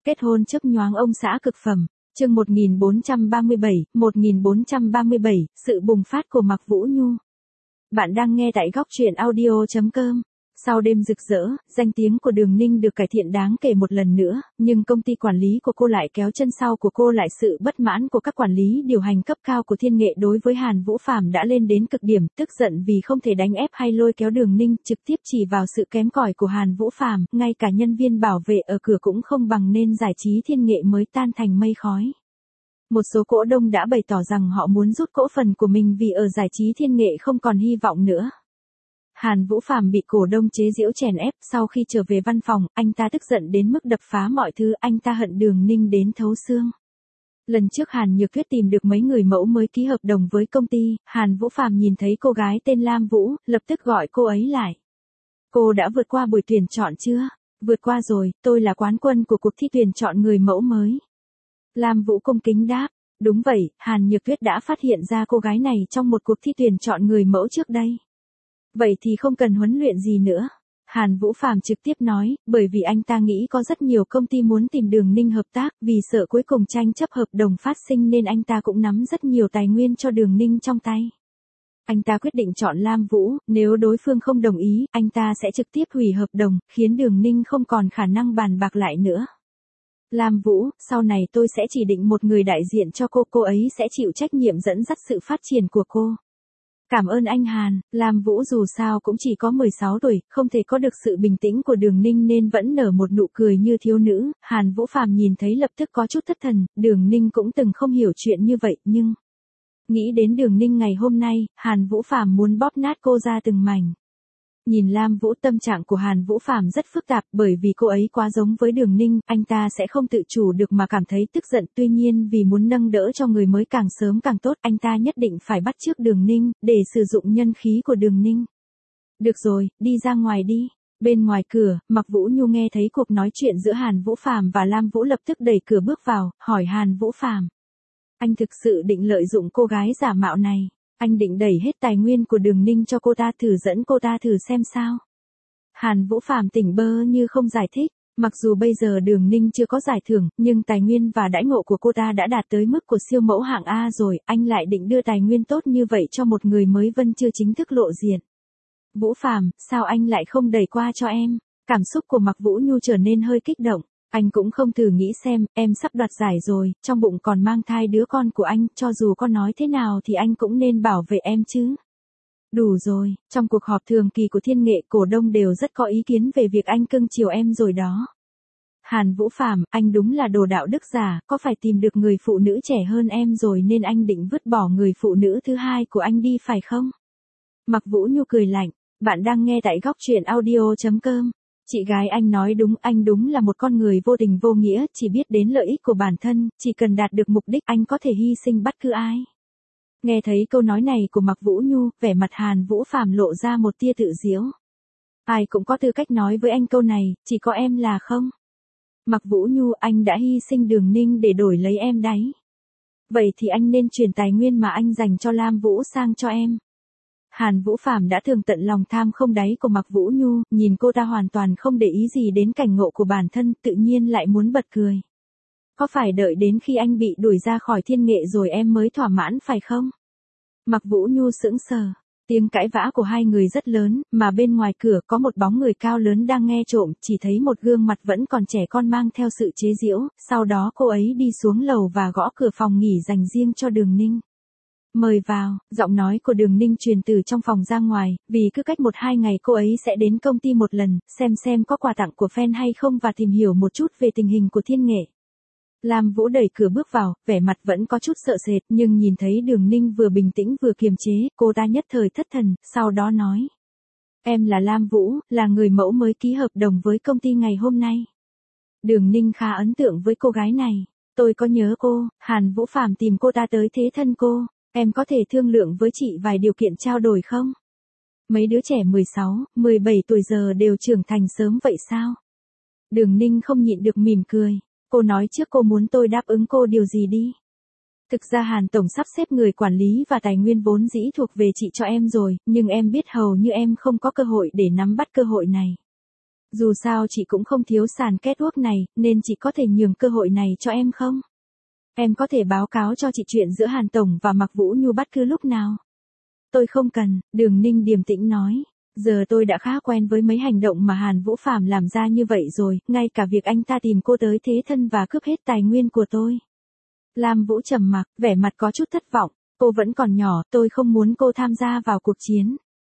Kết hôn chớp nhoáng ông xã cực phẩm, chương 1437, sự bùng phát của Mạc Vũ Nhu. Bạn đang nghe tại góc truyện audio.com. Sau đêm rực rỡ, danh tiếng của Đường Ninh được cải thiện đáng kể một lần nữa, nhưng công ty quản lý của cô lại kéo chân sau của cô lại. Sự bất mãn của các quản lý điều hành cấp cao của Thiên Nghệ đối với Hàn Vũ Phàm đã lên đến cực điểm, tức giận vì không thể đánh ép hay lôi kéo Đường Ninh, trực tiếp chỉ vào sự kém cỏi của Hàn Vũ Phàm, ngay cả nhân viên bảo vệ ở cửa cũng không bằng nên giải trí Thiên Nghệ mới tan thành mây khói. Một số cổ đông đã bày tỏ rằng họ muốn rút cổ phần của mình vì ở giải trí Thiên Nghệ không còn hy vọng nữa. Hàn Vũ Phàm bị cổ đông chế giễu chèn ép, sau khi trở về văn phòng, anh ta tức giận đến mức đập phá mọi thứ, anh ta hận Đường Ninh đến thấu xương. Lần trước Hàn Nhược Tuyết tìm được mấy người mẫu mới ký hợp đồng với công ty, Hàn Vũ Phàm nhìn thấy cô gái tên Lam Vũ, lập tức gọi cô ấy lại. Cô đã vượt qua buổi tuyển chọn chưa? Vượt qua rồi, tôi là quán quân của cuộc thi tuyển chọn người mẫu mới. Lam Vũ cung kính đáp. Đúng vậy, Hàn Nhược Tuyết đã phát hiện ra cô gái này trong một cuộc thi tuyển chọn người mẫu trước đây. Vậy thì không cần huấn luyện gì nữa. Hàn Vũ Phàm trực tiếp nói, bởi vì anh ta nghĩ có rất nhiều công ty muốn tìm Đường Ninh hợp tác, vì sợ cuối cùng tranh chấp hợp đồng phát sinh nên anh ta cũng nắm rất nhiều tài nguyên cho Đường Ninh trong tay. Anh ta quyết định chọn Lam Vũ, nếu đối phương không đồng ý, anh ta sẽ trực tiếp hủy hợp đồng, khiến Đường Ninh không còn khả năng bàn bạc lại nữa. Lam Vũ, sau này tôi sẽ chỉ định một người đại diện cho cô ấy sẽ chịu trách nhiệm dẫn dắt sự phát triển của cô. Cảm ơn anh Hàn. Lam Vũ dù sao cũng chỉ có 16 tuổi, không thể có được sự bình tĩnh của Đường Ninh nên vẫn nở một nụ cười như thiếu nữ. Hàn Vũ Phàm nhìn thấy lập tức có chút thất thần, Đường Ninh cũng từng không hiểu chuyện như vậy, nhưng nghĩ đến Đường Ninh ngày hôm nay, Hàn Vũ Phàm muốn bóp nát cô ra từng mảnh. Nhìn Lam Vũ, tâm trạng của Hàn Vũ Phàm rất phức tạp, bởi vì cô ấy quá giống với Đường Ninh, anh ta sẽ không tự chủ được mà cảm thấy tức giận, tuy nhiên vì muốn nâng đỡ cho người mới càng sớm càng tốt, anh ta nhất định phải bắt chước Đường Ninh, để sử dụng nhân khí của Đường Ninh. Được rồi, đi ra ngoài đi. Bên ngoài cửa, Mạc Vũ Nhu nghe thấy cuộc nói chuyện giữa Hàn Vũ Phàm và Lam Vũ, lập tức đẩy cửa bước vào, hỏi Hàn Vũ Phàm. Anh thực sự định lợi dụng cô gái giả mạo này? Anh định đẩy hết tài nguyên của Đường Ninh cho cô ta, thử dẫn cô ta thử xem sao? Hàn Vũ Phàm tỉnh bơ như không giải thích. Mặc dù bây giờ Đường Ninh chưa có giải thưởng, nhưng tài nguyên và đãi ngộ của cô ta đã đạt tới mức của siêu mẫu hạng A rồi, anh lại định đưa tài nguyên tốt như vậy cho một người mới vẫn chưa chính thức lộ diện. Vũ Phàm, sao anh lại không đẩy qua cho em? Cảm xúc của Mạc Vũ Nhu trở nên hơi kích động. Anh cũng không thử nghĩ xem, em sắp đoạt giải rồi, trong bụng còn mang thai đứa con của anh, cho dù con nói thế nào thì anh cũng nên bảo vệ em chứ. Đủ rồi, trong cuộc họp thường kỳ của Thiên Nghệ, cổ đông đều rất có ý kiến về việc anh cưng chiều em rồi đó. Hàn Vũ Phàm, anh đúng là đồ đạo đức giả, có phải tìm được người phụ nữ trẻ hơn em rồi nên anh định vứt bỏ người phụ nữ thứ hai của anh đi phải không? Mạc Vũ Nhu cười lạnh, bạn đang nghe tại góc truyện audio.com. Chị gái anh nói đúng, anh đúng là một con người vô tình vô nghĩa, chỉ biết đến lợi ích của bản thân, chỉ cần đạt được mục đích anh có thể hy sinh bất cứ ai. Nghe thấy câu nói này của Mạc Vũ Nhu, vẻ mặt Hàn Vũ Phàm lộ ra một tia tự giễu. Ai cũng có tư cách nói với anh câu này, chỉ có em là không? Mạc Vũ Nhu, anh đã hy sinh Đường Ninh để đổi lấy em đấy. Vậy thì anh nên chuyển tài nguyên mà anh dành cho Lam Vũ sang cho em. Hàn Vũ Phàm đã thường tận lòng tham không đáy của Mạc Vũ Nhu, nhìn cô ta hoàn toàn không để ý gì đến cảnh ngộ của bản thân, tự nhiên lại muốn bật cười. Có phải đợi đến khi anh bị đuổi ra khỏi Thiên Nghệ rồi em mới thỏa mãn phải không? Mạc Vũ Nhu sững sờ. Tiếng cãi vã của hai người rất lớn, mà bên ngoài cửa có một bóng người cao lớn đang nghe trộm, chỉ thấy một gương mặt vẫn còn trẻ con mang theo sự chế giễu, sau đó cô ấy đi xuống lầu và gõ cửa phòng nghỉ dành riêng cho Đường Ninh. Mời vào, giọng nói của Đường Ninh truyền từ trong phòng ra ngoài, vì cứ cách 1-2 ngày cô ấy sẽ đến công ty một lần, xem có quà tặng của fan hay không và tìm hiểu một chút về tình hình của Thiên Nghệ. Lam Vũ đẩy cửa bước vào, vẻ mặt vẫn có chút sợ sệt, nhưng nhìn thấy Đường Ninh vừa bình tĩnh vừa kiềm chế, cô ta nhất thời thất thần, sau đó nói. Em là Lam Vũ, là người mẫu mới ký hợp đồng với công ty ngày hôm nay. Đường Ninh khá ấn tượng với cô gái này. Tôi có nhớ cô, Hàn Vũ Phàm tìm cô ta tới thế thân cô. Em có thể thương lượng với chị vài điều kiện trao đổi không? Mấy đứa trẻ 16, 17 tuổi giờ đều trưởng thành sớm vậy sao? Đường Ninh không nhịn được mỉm cười. Cô nói trước cô muốn tôi đáp ứng cô điều gì đi. Thực ra Hàn Tổng sắp xếp người quản lý và tài nguyên vốn dĩ thuộc về chị cho em rồi, nhưng em biết hầu như em không có cơ hội để nắm bắt cơ hội này. Dù sao chị cũng không thiếu sàn catwalk này, nên chị có thể nhường cơ hội này cho em không? Em có thể báo cáo cho chị chuyện giữa Hàn Tổng và Mạc Vũ Nhu bất cứ lúc nào. Tôi không cần, Đường Ninh điềm tĩnh nói. Giờ tôi đã khá quen với mấy hành động mà Hàn Vũ Phàm làm ra như vậy rồi, ngay cả việc anh ta tìm cô tới thế thân và cướp hết tài nguyên của tôi. Lam Vũ trầm mặc, vẻ mặt có chút thất vọng. Cô vẫn còn nhỏ, tôi không muốn cô tham gia vào cuộc chiến.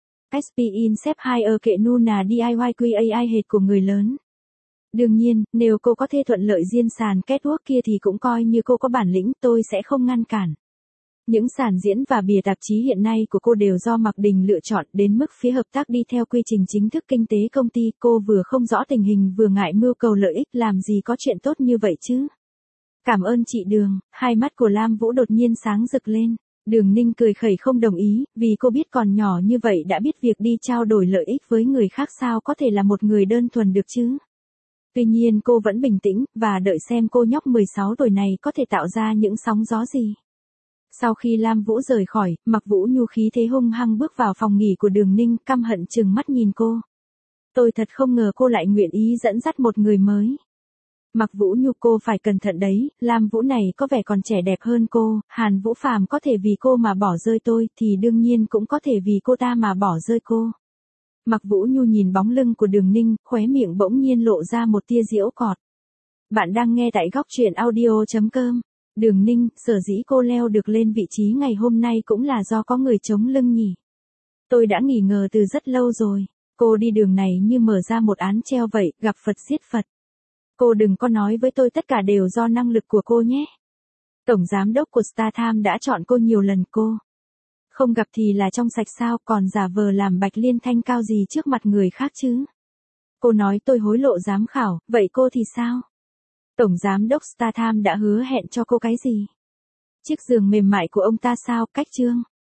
SP Insep 2 ở kệ Nuna DIYQAI hệt của người lớn. Đương nhiên, nếu cô có thể thuận lợi diên sàn catwalk kia thì cũng coi như cô có bản lĩnh, tôi sẽ không ngăn cản. Những sàn diễn và bìa tạp chí hiện nay của cô đều do Mạc Đình lựa chọn, đến mức phía hợp tác đi theo quy trình chính thức kinh tế công ty, cô vừa không rõ tình hình vừa ngại mưu cầu lợi ích, làm gì có chuyện tốt như vậy chứ. Cảm ơn chị Đường, hai mắt của Lam Vũ đột nhiên sáng rực lên. Đường Ninh cười khẩy không đồng ý, vì cô biết còn nhỏ như vậy đã biết việc đi trao đổi lợi ích với người khác sao có thể là một người đơn thuần được chứ. Tuy nhiên cô vẫn bình tĩnh, và đợi xem cô nhóc 16 tuổi này có thể tạo ra những sóng gió gì. Sau khi Lam Vũ rời khỏi, Mạc Vũ Nhu khí thế hung hăng bước vào phòng nghỉ của Đường Ninh, căm hận trừng mắt nhìn cô. Tôi thật không ngờ cô lại nguyện ý dẫn dắt một người mới. Mạc Vũ Nhu, cô phải cẩn thận đấy, Lam Vũ này có vẻ còn trẻ đẹp hơn cô, Hàn Vũ Phàm có thể vì cô mà bỏ rơi tôi, thì đương nhiên cũng có thể vì cô ta mà bỏ rơi cô. Mạc Vũ Nhu nhìn bóng lưng của Đường Ninh, khóe miệng bỗng nhiên lộ ra một tia giễu cợt. Bạn đang nghe tại góc truyện audio.com. Đường Ninh, sở dĩ cô leo được lên vị trí ngày hôm nay cũng là do có người chống lưng nhỉ. Tôi đã nghi ngờ từ rất lâu rồi, cô đi đường này như mở ra một án treo vậy, gặp Phật giết Phật. Cô đừng có nói với tôi tất cả đều do năng lực của cô nhé. Tổng giám đốc của StarTimes đã chọn cô nhiều lần, cô không gặp thì là trong sạch sao, còn giả vờ làm Bạch Liên Thanh cao gì trước mặt người khác chứ. Cô nói tôi hối lộ giám khảo, vậy cô thì sao? Tổng giám đốc StarTimes đã hứa hẹn cho cô cái gì? Chiếc giường mềm mại của ông ta sao, cách chương.